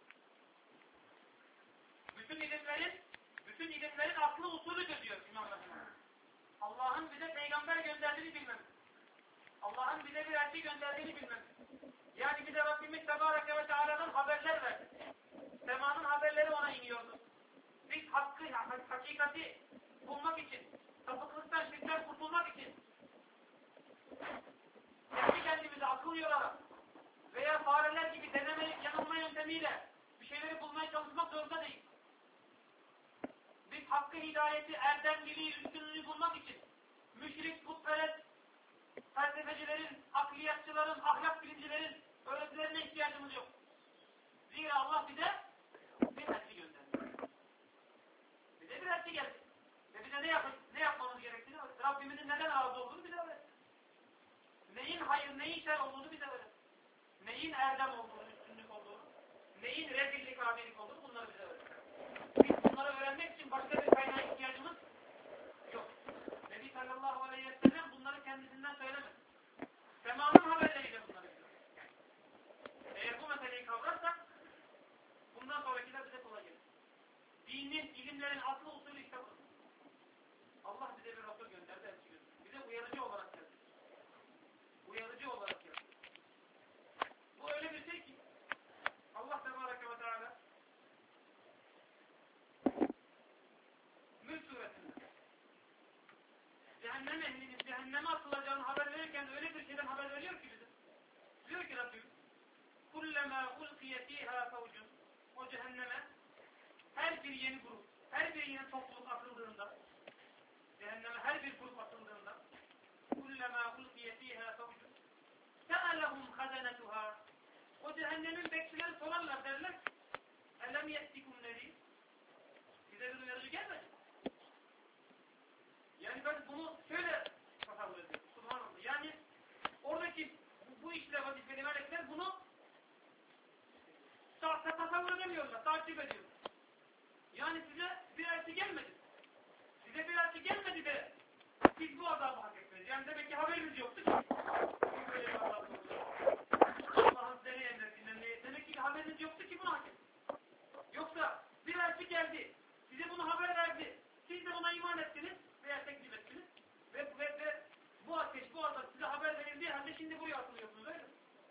A: Bütün ilimlerin aklı usulüdür diyor İmam Rahimullah. Allah'ın bize peygamber gönderdiğini bilmemiz. Allah'ın bize bir elçi gönderdiğini bilmemiz. Yani bize Rabbimiz Tebareke ve Teala'dan haberler verdi. Semanın haberleri ona iniyordu. Biz hakikati bulmak için, sapıklıktan, şirkten kurtulmak için kendi kendimize akıl yorarak veya fareler gibi denemelik yanılma yöntemiyle bir şeyleri bulmaya çalışmak zorunda değil. Biz hakkı, hidayeti, erdemliliği, üstünlüğü bulmak için müşrik, putperest, felsefecilerin, akliyatçıların, ahlak bilimcilerin öğretilerine ihtiyacımız yok. Zira Allah bize bir elçi gönderdi. Bize bir elçi geldi. Ve bize ne yapmamız gerektiğini öğretti. Rabbimizin neden razı olduğunu bize öğretti. Neyin hayır, neyin şer olduğunu bize öğretti. Neyin erdem olduğunu, üstünlük olduğunu, neyin rezillik, abilik olduğunu bunları bize öğretti. Biz bunları öğrenmek için başka bir kaynağa ihtiyacımız yok. Nebi sallallahu aleyhi ve sellem bunları kendisinden söylemedi. Semanın haberleriyle bunları söylüyor. Eğer bu meseleyi kavrarsak bundan sonrakiler bize kolay gelir. Dinin, ilimlerin aslı usulü işte bu. Allah bize bir Resul gönderdi, elçi gönderdi. Bize uyarıcı olarak geldi. Uyarıcı olarak geldi. Bu öyle bir şey ki Allah Tebareke ve Teala Mülk suresinde cehennem ehlinin cehenneme atılacağını haber verirken öyle bir şeyden haber veriyor ki bize. Diyor ki Rabbim kullema ulkiye fiha fevcun, o cehenneme her bir yeni grup, her bir yeni topluluk atıldığında, cehenneme her bir grup atıldığında kullema ulkiye fiha fevcun se'alehum hazanetuha, o cehennemin bekçileri sorarlar, derler elem yettikum nedir? Size bir uyarıcı gelmedi. Yani ben bunu şöyle tasavvur ediyorum. Subhanallah. Yani oradaki bu işle vazifeli melekler bunu tasavvur edemiyorlar, takip ediyorlar. Yani size bir elçi gelmedi. Size bir elçi gelmedi de siz bu azabı hak ettiniz. Yani demek ki haberiniz yoktu ki. Böyle bir azabı yoktu. Allah'ın size ne emrettiğinden ne? Demek ki haberiniz yoktu ki bunu hak ettiniz. Yoksa bir elçi geldi, size bunu haber verdi. Siz de ona iman ettiniz veya tekzip ettiniz. Ve bu ateş, bu azap size haber verildiği halde şimdi buraya atılıyorsunuz, öyle mi?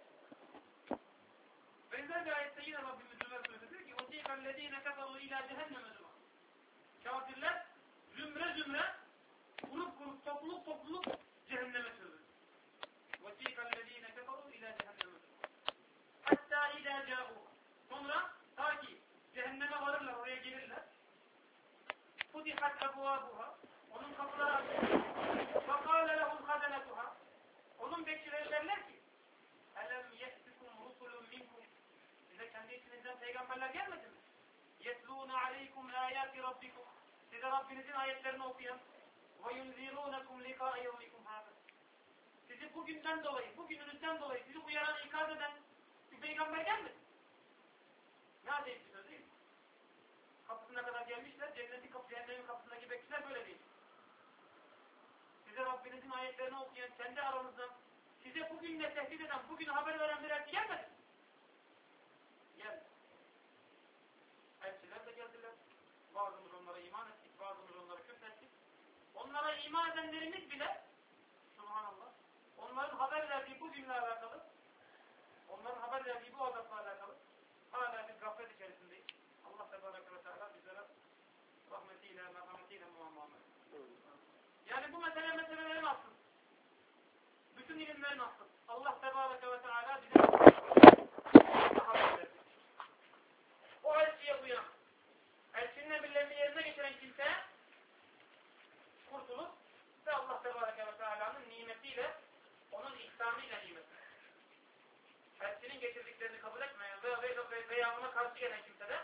A: Benzer bir ayette yine Rabbimiz Zümer Suresi diyor ki وَسِيقَ الَّذ۪ينَ كَفَرُوا اِلٰى جَهَنَّمَ زُمَرًا. Kafirler zümre zümre, grup grup, topluluk topluluk cehenneme sürülür. وَسِيقَ الَّذ۪ينَ كَفَرُوا اِلٰى جَهَنَّمَ زُمَرًا. Hatta اِذَا جَاءُوا. Sonra ta ki cehenneme varırlar, oraya gelirler. فُتِحَتْ أَبْوَابُهَا. Onun kapıları açılır. فَقَالَ لَهُمْ خَزَنَتُهَا. Onun bekçileri derler ki اَلَمْ يَأْتِكُمْ رُسُلٌ مِنْكُمْ. Size kendi içinizden peygamberler gelmedi mi? يَتْلُونَ عَلَيْكُمْ آيَاتِ رَبِّكُمْ. Size Rabbinizin ayetlerini okuyan وَيُنْذِرُونَكُمْ لِقَاءَ يَوْمِكُمْ هَذَا. Sizi bugünden dolayı, bugününüzden dolayı sizi uyaran, ikaz eden bir peygamber gelmedi. Ne acayip bir söz değil mi? Kapısına kadar gelmişler, cehennemin kapısındaki bekçiler böyle değil. Size Rabbinizin ayetlerini okuyan, kendi aranızda size bugünle tehdit eden, bugün haber veren bir elçi gelmedi. Geldi. Elçiler de geldiler. Bazımız onlara iman ettik, bazımız onlara küfrettik. Onlara iman edenlerimiz bile, subhanallah, onların haber verdiği bu günle alakalı, onların haber verdiği bu azapla alakalı hala bir gaflet içerisindeyiz. Allah Tebareke ve Teala bizlere rahmetiyle, merhametiyle muamele. Yani bu meselelerin aslı. Bütün ilimlerin aslı. Allah Tebareke ve Teala bize haber verdi. O elçiye uyan, elçinin emirlerini yerine getiren kimse kurtulur ve Allah Tebareke ve Teala'nın nimetiyle, onun ihsanıyla nimet. Elçinin getirdiklerini kabul etmeyen veya ona karşı gelen kimse de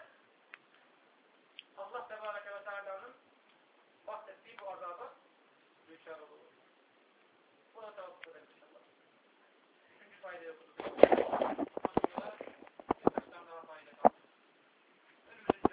A: Allah Tebareke ve Teala'nın bahsettiği bu azaba düşer olur. Buna tavsiye ederim inşallah. Üçüncü faydayı okuduk.